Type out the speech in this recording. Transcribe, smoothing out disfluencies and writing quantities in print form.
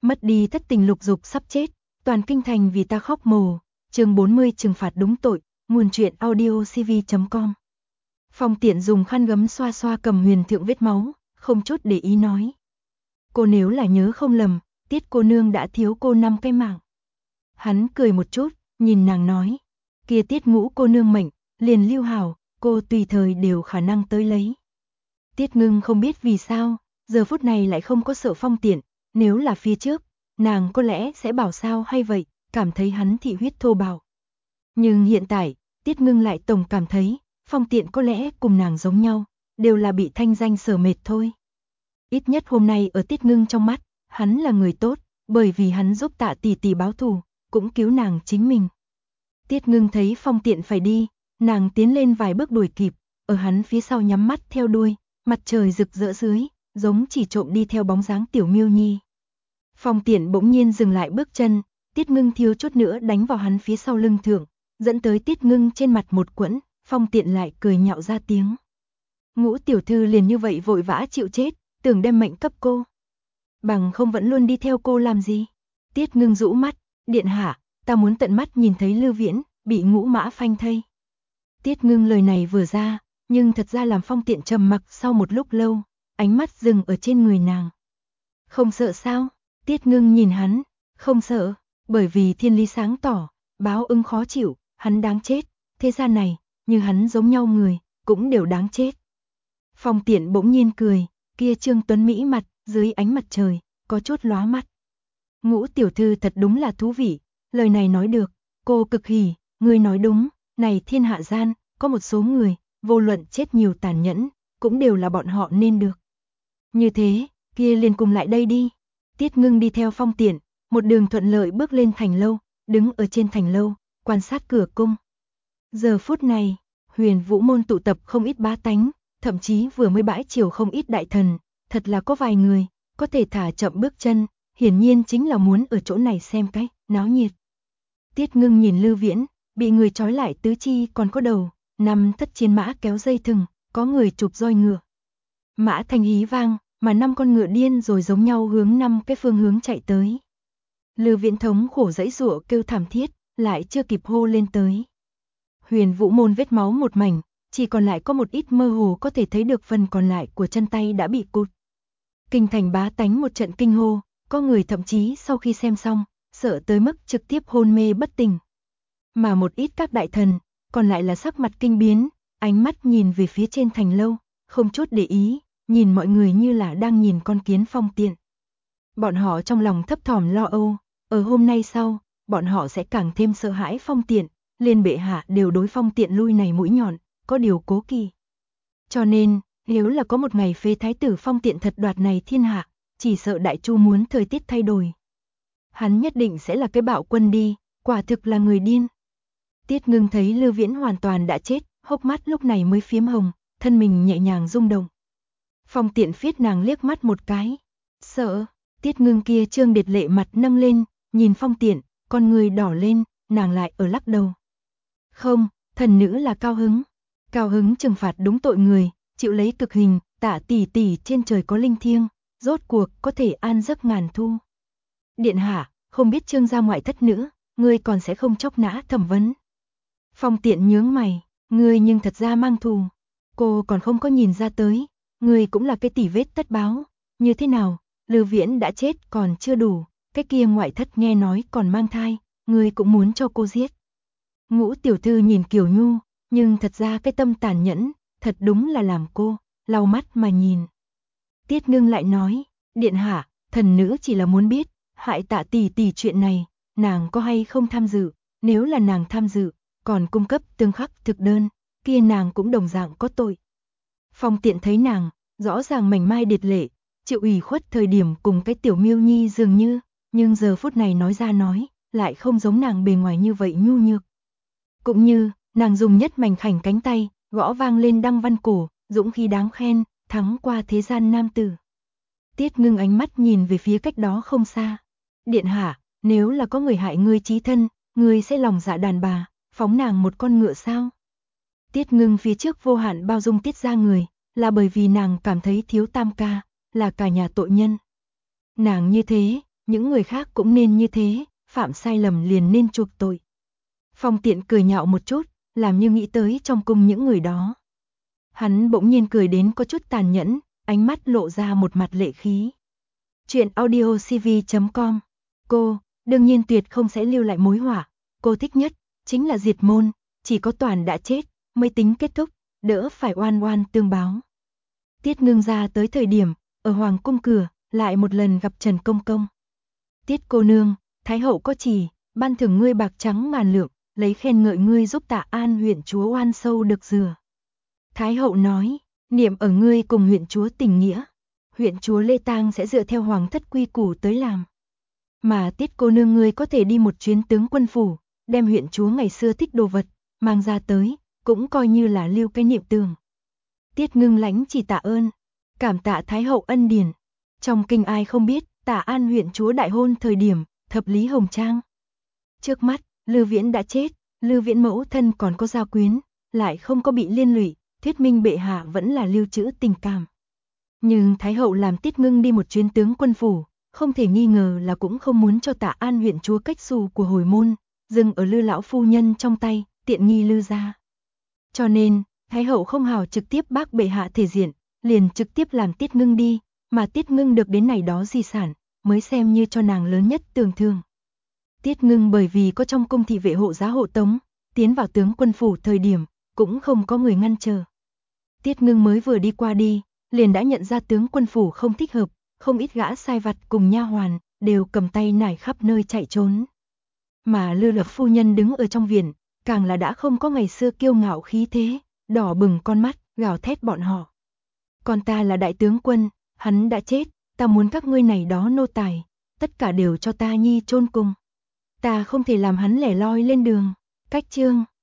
Mất đi thất tình lục dục sắp chết, toàn kinh thành vì ta khóc mồ. Chương 40 trừng phạt đúng tội, nguồn truyện audiocv.com. Phong Tiện dùng khăn gấm xoa xoa cầm Huyền thượng vết máu, không chút để ý nói. Cô nếu là nhớ không lầm, Tiết cô nương đã thiếu cô 5 cái mạng. Hắn cười một chút, nhìn nàng nói. Kia Tiết Ngũ cô nương mệnh, liền lưu hảo, cô tùy thời đều khả năng tới lấy. Tiết Ngưng không biết vì sao, giờ phút này lại không có sợ Phong Tiện, nếu là phía trước, nàng có lẽ sẽ bảo sao hay vậy, cảm thấy hắn thị huyết thô bạo. Nhưng hiện tại, Tiết Ngưng lại tổng cảm thấy, Phong Tiện có lẽ cùng nàng giống nhau, đều là bị thanh danh sở mệt thôi. Ít nhất hôm nay ở Tiết Ngưng trong mắt, hắn là người tốt, bởi vì hắn giúp Tạ tỷ tỷ báo thù, cũng cứu nàng chính mình. Tiết Ngưng thấy Phong Tiện phải đi, nàng tiến lên vài bước đuổi kịp, ở hắn phía sau nhắm mắt theo đuôi, mặt trời rực rỡ dưới, giống chỉ trộm đi theo bóng dáng tiểu Miêu Nhi. Phong Tiện bỗng nhiên dừng lại bước chân, Tiết Ngưng thiếu chút nữa đánh vào hắn phía sau lưng thượng, dẫn tới Tiết Ngưng trên mặt một quẫn, Phong Tiện lại cười nhạo ra tiếng. Ngũ tiểu thư liền như vậy vội vã chịu chết, tưởng đem mệnh cấp cô. Bằng không vẫn luôn đi theo cô làm gì? Tiết Ngưng rũ mắt, điện hạ, ta muốn tận mắt nhìn thấy Lưu Viễn bị Ngũ Mã phanh thây. Tiết Ngưng lời này vừa ra, nhưng thật ra làm Phong Tiện trầm mặc sau một lúc lâu, ánh mắt dừng ở trên người nàng. Không sợ sao? Tiết Ngưng nhìn hắn, không sợ, bởi vì thiên lý sáng tỏ, báo ứng khó chịu, hắn đáng chết, thế gian này, như hắn giống nhau người, cũng đều đáng chết. Phong Tiện bỗng nhiên cười, kia trương tuấn mỹ mặt, dưới ánh mặt trời, có chút lóa mắt. Ngũ tiểu thư thật đúng là thú vị, lời này nói được, cô cực hỉ, ngươi nói đúng, này thiên hạ gian, có một số người, vô luận chết nhiều tàn nhẫn, cũng đều là bọn họ nên được. Như thế, kia liền cùng lại đây đi. Tiết Ngưng đi theo Phong Tiện, một đường thuận lợi bước lên thành lâu, đứng ở trên thành lâu, quan sát cửa cung. Giờ phút này, Huyền Vũ môn tụ tập không ít bá tánh, thậm chí vừa mới bãi triều không ít đại thần, thật là có vài người, có thể thả chậm bước chân, hiển nhiên chính là muốn ở chỗ này xem cái náo nhiệt. Tiết Ngưng nhìn Lưu Viễn, bị người trói lại tứ chi còn có đầu, nằm thất chiến mã kéo dây thừng, có người chụp roi ngựa. Mã thanh hí vang, mà 5 con ngựa điên rồi giống nhau hướng 5 cái phương hướng chạy tới. Lưu Viễn thống khổ giãy giụa kêu thảm thiết, lại chưa kịp hô lên tới. Huyền Vũ môn vết máu một mảnh, chỉ còn lại có một ít mơ hồ có thể thấy được phần còn lại của chân tay đã bị cụt. Kinh thành bá tánh một trận kinh hô, có người thậm chí sau khi xem xong, sợ tới mức trực tiếp hôn mê bất tỉnh. Mà một ít các đại thần, còn lại là sắc mặt kinh biến, ánh mắt nhìn về phía trên thành lâu, không chút để ý, nhìn mọi người như là đang nhìn con kiến Phong Tiện. Bọn họ trong lòng thấp thỏm lo âu, ở hôm nay sau, bọn họ sẽ càng thêm sợ hãi Phong Tiện, liền bệ hạ đều đối Phong Tiện lui này mũi nhọn, có điều cố kỳ. Cho nên, nếu là có một ngày phế thái tử Phong Tiện thật đoạt này thiên hạ, chỉ sợ Đại Chu muốn thời tiết thay đổi. Hắn nhất định sẽ là cái bạo quân đi, quả thực là người điên. Tiết Ngưng thấy Lưu Viễn hoàn toàn đã chết, hốc mắt lúc này mới phiếm hồng, thân mình nhẹ nhàng rung động. Phong Tiện phiết nàng liếc mắt một cái. Sợ, Tiết Ngưng kia trương điệt lệ mặt nâng lên, nhìn Phong Tiện, con người đỏ lên, nàng lại ở lắc đầu. Không, thần nữ là cao hứng. Cao hứng trừng phạt đúng tội người, chịu lấy cực hình, Tạ tỷ tỷ trên trời có linh thiêng, rốt cuộc có thể an giấc ngàn thu. Điện hạ, không biết Trương gia ngoại thất nữ, ngươi còn sẽ không chóc nã thẩm vấn. Phong Tiện nhướng mày, ngươi nhưng thật ra mang thù. Cô còn không có nhìn ra tới, ngươi cũng là cái tỉ vết tất báo. Như thế nào, Lưu Viễn đã chết còn chưa đủ, cái kia ngoại thất nghe nói còn mang thai, ngươi cũng muốn cho cô giết. Ngũ tiểu thư nhìn Kiều Nhu, nhưng thật ra cái tâm tàn nhẫn, thật đúng là làm cô lau mắt mà nhìn. Tiết Ngưng lại nói, điện hạ, thần nữ chỉ là muốn biết, hại Tạ tỷ tỷ chuyện này, nàng có hay không tham dự, nếu là nàng tham dự, còn cung cấp tương khắc thực đơn, kia nàng cũng đồng dạng có tội. Phong Tiện thấy nàng, rõ ràng mảnh mai điệt lệ, chịu ủy khuất thời điểm cùng cái tiểu Miêu Nhi dường như, nhưng giờ phút này nói ra nói, lại không giống nàng bề ngoài như vậy nhu nhược. Cũng như, nàng dùng nhất mảnh khảnh cánh tay, gõ vang lên đăng văn cổ, dũng khí đáng khen, thắng qua thế gian nam tử. Tiết Ngưng ánh mắt nhìn về phía cách đó không xa. Điện hạ, nếu là có người hại ngươi chí thân, ngươi sẽ lòng dạ đàn bà, phóng nàng một con ngựa sao? Tiết Ngưng phía trước vô hạn bao dung Tiết gia người, là bởi vì nàng cảm thấy thiếu tam ca, là cả nhà tội nhân. Nàng như thế, những người khác cũng nên như thế, phạm sai lầm liền nên chuộc tội. Phong Tiện cười nhạo một chút, làm như nghĩ tới trong cung những người đó. Hắn bỗng nhiên cười đến có chút tàn nhẫn, ánh mắt lộ ra một mặt lệ khí. Chuyện audiocv.com. Cô, đương nhiên tuyệt không sẽ lưu lại mối họa, cô thích nhất chính là diệt môn, chỉ có Toàn đã chết mới tính kết thúc, đỡ phải oan oan tương báo. Tiết Ngưng ra tới thời điểm, ở hoàng cung cửa, lại một lần gặp Trần Công Công. Tiết cô nương, Thái hậu có chỉ, ban thưởng ngươi bạc trắng ngàn lượng, lấy khen ngợi ngươi giúp Tạ An huyện chúa oan sâu được rửa. Thái hậu nói, niệm ở ngươi cùng huyện chúa tình nghĩa, huyện chúa Lê Tang sẽ dựa theo hoàng thất quy củ tới làm. Mà Tiết cô nương ngươi có thể đi một chuyến tướng quân phủ, đem huyện chúa ngày xưa thích đồ vật, mang ra tới, cũng coi như là lưu cái niệm tường. Tiết Ngưng lãnh chỉ tạ ơn, cảm tạ Thái hậu ân điển. Trong kinh ai không biết, Tạ An huyện chúa đại hôn thời điểm, thập lý hồng trang. Trước mắt, Lư Viễn đã chết, Lư Viễn mẫu thân còn có gia quyến, lại không có bị liên lụy, thuyết minh bệ hạ vẫn là lưu trữ tình cảm. Nhưng Thái hậu làm Tiết Ngưng đi một chuyến tướng quân phủ, không thể nghi ngờ là cũng không muốn cho Tạ An huyện chúa cách xù của hồi môn, dừng ở Lư lão phu nhân trong tay, tiện nghi Lư gia. Cho nên, Thái hậu không hào trực tiếp bác bệ hạ thể diện, liền trực tiếp làm Tiết Ngưng đi, mà Tiết Ngưng được đến này đó di sản, mới xem như cho nàng lớn nhất tường thương. Tiết Ngưng bởi vì có trong cung thị vệ hộ giá hộ tống, tiến vào tướng quân phủ thời điểm, cũng không có người ngăn chờ. Tiết Ngưng mới vừa đi qua đi, liền đã nhận ra tướng quân phủ không thích hợp, không ít gã sai vặt cùng nha hoàn, đều cầm tay nải khắp nơi chạy trốn. Mà Lư Lập phu nhân đứng ở trong viện, càng là đã không có ngày xưa kiêu ngạo khí thế, đỏ bừng con mắt, gào thét bọn họ. Còn ta là đại tướng quân, hắn đã chết, ta muốn các ngươi này đó nô tài, tất cả đều cho ta nhi chôn cùng. Ta không thể làm hắn lẻ loi lên đường. Cách chương